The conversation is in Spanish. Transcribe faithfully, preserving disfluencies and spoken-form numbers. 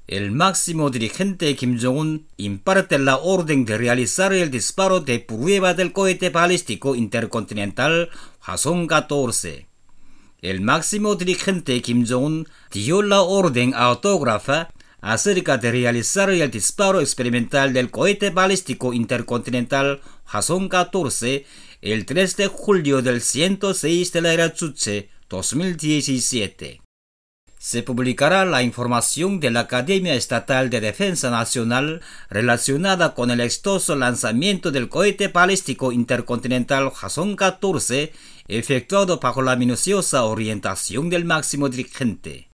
El máximo dirigente Kim Jong-un imparte la orden de realizar el disparo de prueba del cohete balístico intercontinental Hwasong catorce. El máximo dirigente Kim Jong-un dio la orden autógrafa acerca de realizar el disparo experimental del cohete balístico intercontinental Hwasong catorce el tres de julio del ciento seis de la era Chuche dos mil diecisiete. Se publicará la información de la Academia Estatal de Defensa Nacional relacionada con el exitoso lanzamiento del cohete balístico intercontinental Hwasong catorce efectuado bajo la minuciosa orientación del máximo dirigente.